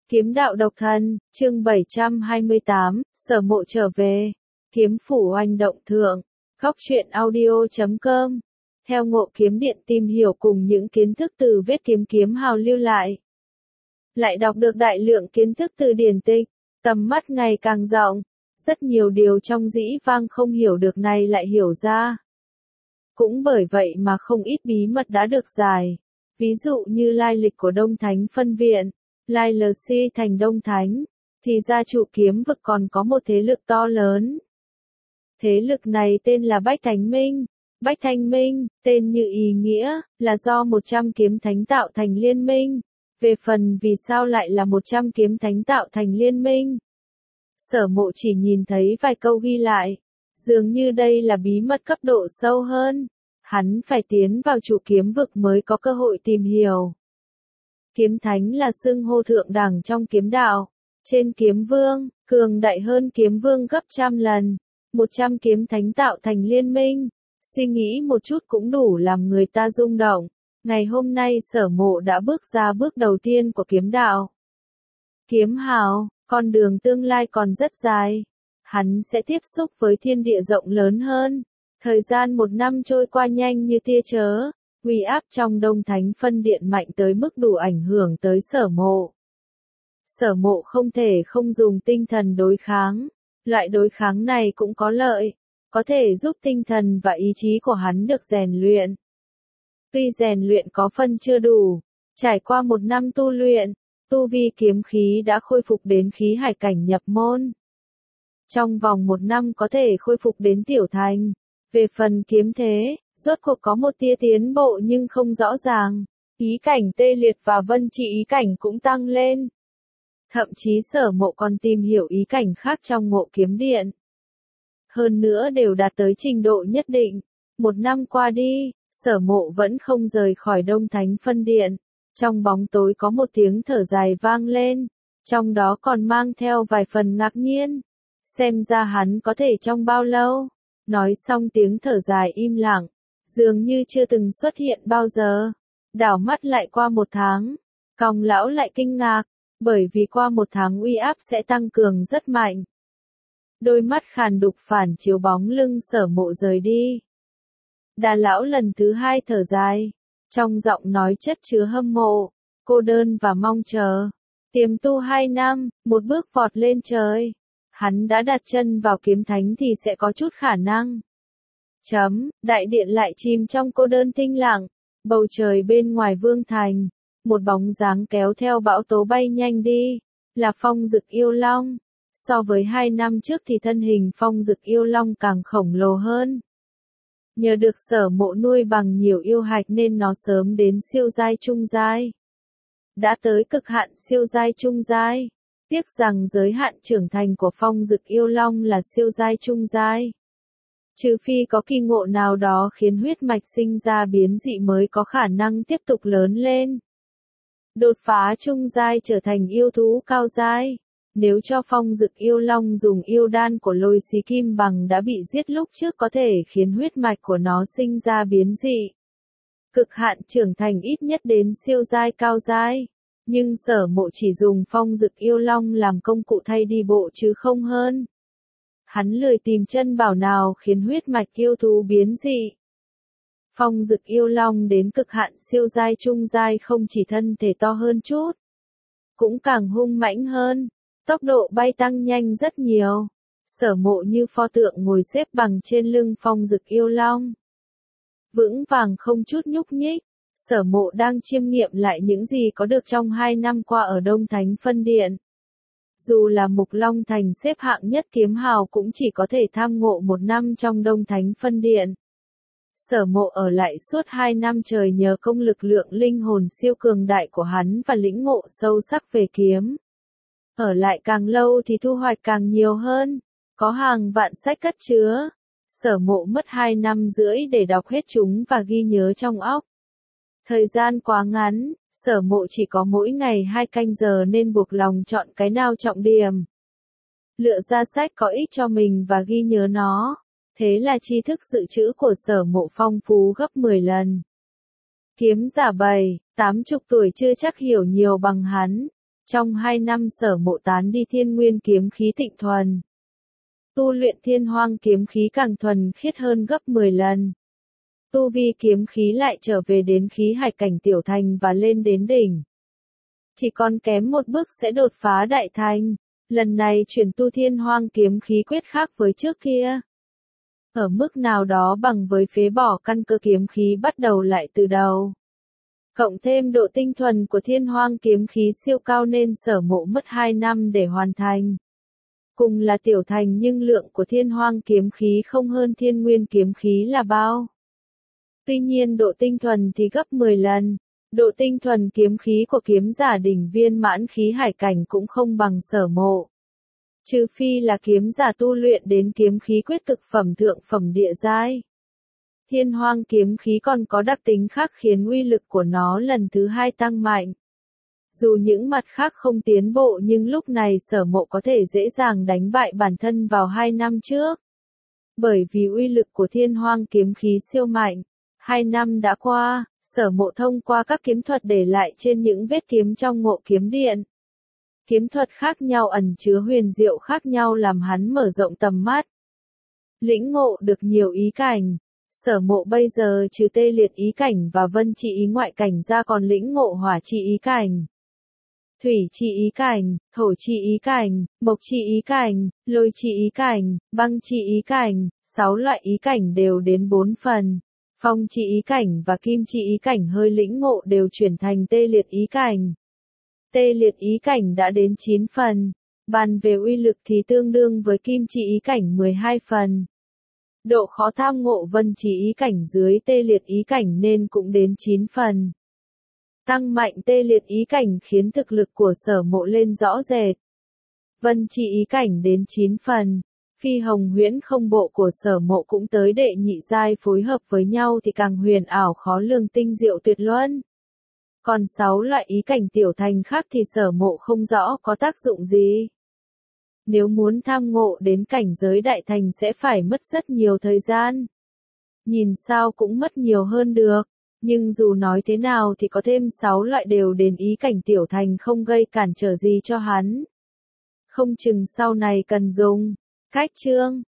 Kiếm đạo độc thân, chương 728, Sở Mộ trở về. Kiếm phủ oanh động thượng. Góc truyện audio.com. Theo Ngộ Kiếm Điện tìm hiểu cùng những kiến thức từ viết kiếm hào lưu lại. Lại đọc được đại lượng kiến thức từ điển tịch, tầm mắt ngày càng rộng. Rất nhiều điều trong dĩ vang không hiểu được này lại hiểu ra. Cũng bởi vậy mà không ít bí mật đã được giải. Ví dụ như lai lịch của Đông Thánh Phân Viện. Lai LC thành Đông Thánh, thì gia chủ kiếm vực còn có một thế lực to lớn. Thế lực này tên là Bách Thánh Minh. Bách Thanh Minh, tên như ý nghĩa, là do 100 kiếm thánh tạo thành liên minh. Về phần vì sao lại là 100 kiếm thánh tạo thành liên minh? Sở Mộ chỉ nhìn thấy vài câu ghi lại. Dường như đây là bí mật cấp độ sâu hơn. Hắn phải tiến vào chủ kiếm vực mới có cơ hội tìm hiểu. Kiếm thánh là xưng hô thượng đẳng trong kiếm đạo. Trên kiếm vương, cường đại hơn kiếm vương gấp trăm lần. 100 kiếm thánh tạo thành liên minh. Suy nghĩ một chút cũng đủ làm người ta rung động. Ngày hôm nay Sở Mộ đã bước ra bước đầu tiên của kiếm đạo. Kiếm hào, con đường tương lai còn rất dài. Hắn sẽ tiếp xúc với thiên địa rộng lớn hơn. Thời gian 1 năm trôi qua nhanh như tia chớp. Uy áp trong Đông Thánh Phân Điện mạnh tới mức đủ ảnh hưởng tới Sở Mộ. Sở Mộ không thể không dùng tinh thần đối kháng. Loại đối kháng này cũng có lợi, có thể giúp tinh thần và ý chí của hắn được rèn luyện. Tuy rèn luyện có phần chưa đủ, trải qua 1 năm tu luyện, tu vi kiếm khí đã khôi phục đến khí hải cảnh nhập môn. Trong vòng 1 năm có thể khôi phục đến tiểu thành. Về phần kiếm thế, rốt cuộc có một tia tiến bộ nhưng không rõ ràng. Ý cảnh tê liệt và vân trị ý cảnh cũng tăng lên. Thậm chí Sở Mộ còn tìm hiểu ý cảnh khác trong Ngộ Kiếm Điện. Hơn nữa đều đạt tới trình độ nhất định. 1 năm qua đi, Sở Mộ vẫn không rời khỏi Đông Thánh Phân Điện. Trong bóng tối có một tiếng thở dài vang lên. Trong đó còn mang theo vài phần ngạc nhiên. Xem ra hắn có thể trong bao lâu. Nói xong tiếng thở dài im lặng. Dường như chưa từng xuất hiện bao giờ. Đảo mắt lại qua 1 tháng. Còng lão lại kinh ngạc. Bởi vì qua 1 tháng uy áp sẽ tăng cường rất mạnh. Đôi mắt khàn đục phản chiếu bóng lưng Sở Mộ rời đi. Đà lão lần thứ 2 thở dài. Trong giọng nói chất chứa hâm mộ, cô đơn và mong chờ. Tiềm tu 2 năm, một bước vọt lên trời. Hắn đã đặt chân vào kiếm thánh thì sẽ có chút khả năng. Đại điện lại chìm trong cô đơn tĩnh lặng. Bầu trời bên ngoài vương thành. Một bóng dáng kéo theo bão tố bay nhanh đi. Là Phong Dực Yêu Long. So với 2 năm trước thì thân hình Phong Dực Yêu Long càng khổng lồ hơn. Nhờ được Sở Mộ nuôi bằng nhiều yêu hạch nên nó sớm đến siêu giai trung giai. Đã tới cực hạn siêu giai trung giai. Tiếc rằng giới hạn trưởng thành của Phong Dực Yêu Long là siêu giai trung giai. Trừ phi có kỳ ngộ nào đó khiến huyết mạch sinh ra biến dị mới có khả năng tiếp tục lớn lên. Đột phá trung giai trở thành yêu thú cao giai. Nếu cho Phong Dực Yêu Long dùng yêu đan của Lôi Xí Kim Bằng đã bị giết lúc trước có thể khiến huyết mạch của nó sinh ra biến dị. Cực hạn trưởng thành ít nhất đến siêu giai cao giai. Nhưng Sở Mộ chỉ dùng Phong Dực Yêu Long làm công cụ thay đi bộ chứ không hơn. Hắn lười tìm chân bảo nào khiến huyết mạch yêu thú biến dị. Phong Dực Yêu Long đến cực hạn siêu giai trung giai không chỉ thân thể to hơn chút, cũng càng hung mãnh hơn, tốc độ bay tăng nhanh rất nhiều. Sở Mộ như pho tượng ngồi xếp bằng trên lưng Phong Dực Yêu Long. Vững vàng không chút nhúc nhích, Sở Mộ đang chiêm nghiệm lại những gì có được trong 2 năm qua ở Đông Thánh Phân Điện. Dù là Mục Long Thành xếp hạng nhất kiếm hào cũng chỉ có thể tham ngộ 1 năm trong Đông Thánh Phân Điện. Sở Mộ ở lại suốt 2 năm trời nhờ công lực lượng linh hồn siêu cường đại của hắn và lĩnh ngộ sâu sắc về kiếm. Ở lại càng lâu thì thu hoạch càng nhiều hơn, có hàng vạn sách cất chứa. Sở Mộ mất 2 năm rưỡi để đọc hết chúng và ghi nhớ trong óc. Thời gian quá ngắn, Sở Mộ chỉ có mỗi ngày 2 canh giờ nên buộc lòng chọn cái nào trọng điểm. Lựa ra sách có ích cho mình và ghi nhớ nó. Thế là tri thức dự trữ của Sở Mộ phong phú gấp 10 lần. Kiếm giả 7, 80 tuổi chưa chắc hiểu nhiều bằng hắn. Trong 2 năm Sở Mộ tán đi Thiên Nguyên kiếm khí tịnh thuần. Tu luyện Thiên Hoang kiếm khí càng thuần khiết hơn gấp 10 lần. Tu vi kiếm khí lại trở về đến khí hải cảnh tiểu thành và lên đến đỉnh. Chỉ còn kém một bước sẽ đột phá đại thành. Lần này chuyển tu Thiên Hoang kiếm khí quyết khác với trước kia. Ở mức nào đó bằng với phế bỏ căn cơ kiếm khí bắt đầu lại từ đầu. Cộng thêm độ tinh thuần của Thiên Hoang kiếm khí siêu cao nên Sở Mộ mất 2 năm để hoàn thành. Cùng là tiểu thành nhưng lượng của Thiên Hoang kiếm khí không hơn Thiên Nguyên kiếm khí là bao. Tuy nhiên độ tinh thuần thì gấp 10 lần. Độ tinh thuần kiếm khí của kiếm giả đỉnh viên mãn khí hải cảnh cũng không bằng Sở Mộ. Trừ phi là kiếm giả tu luyện đến kiếm khí quyết cực phẩm thượng phẩm địa giai. Thiên Hoang kiếm khí còn có đặc tính khác khiến uy lực của nó lần thứ 2 tăng mạnh. Dù những mặt khác không tiến bộ nhưng lúc này Sở Mộ có thể dễ dàng đánh bại bản thân vào 2 năm trước. Bởi vì uy lực của Thiên Hoang kiếm khí siêu mạnh. 2 năm đã qua, Sở Mộ thông qua các kiếm thuật để lại trên những vết kiếm trong Ngộ Kiếm Điện. Kiếm thuật khác nhau ẩn chứa huyền diệu khác nhau làm hắn mở rộng tầm mắt. Lĩnh ngộ được nhiều ý cảnh. Sở Mộ bây giờ trừ tê liệt ý cảnh và vân chi ý ngoại cảnh ra còn lĩnh ngộ hỏa chi ý cảnh, thủy chi ý cảnh, thổ chi ý cảnh, mộc chi ý cảnh, lôi chi ý cảnh, băng chi ý cảnh, 6 loại ý cảnh đều đến 4 phần. Phong chi ý cảnh và kim chi ý cảnh hơi lĩnh ngộ đều chuyển thành tê liệt ý cảnh. Tê liệt ý cảnh đã đến 9 phần. Bàn về uy lực thì tương đương với kim chi ý cảnh 12 phần. Độ khó tham ngộ vân chi ý cảnh dưới tê liệt ý cảnh nên cũng đến 9 phần. Tăng mạnh tê liệt ý cảnh khiến thực lực của Sở Mộ lên rõ rệt. Vân chi ý cảnh đến 9 phần. Phi hồng huyễn không bộ của Sở Mộ cũng tới đệ nhị giai phối hợp với nhau thì càng huyền ảo khó lường tinh diệu tuyệt luân. Còn 6 loại ý cảnh tiểu thành khác thì Sở Mộ không rõ có tác dụng gì. Nếu muốn tham ngộ đến cảnh giới đại thành sẽ phải mất rất nhiều thời gian. Nhìn sao cũng mất nhiều hơn được. Nhưng dù nói thế nào thì có thêm 6 loại đều đến ý cảnh tiểu thành không gây cản trở gì cho hắn. Không chừng sau này cần dùng. Cách chương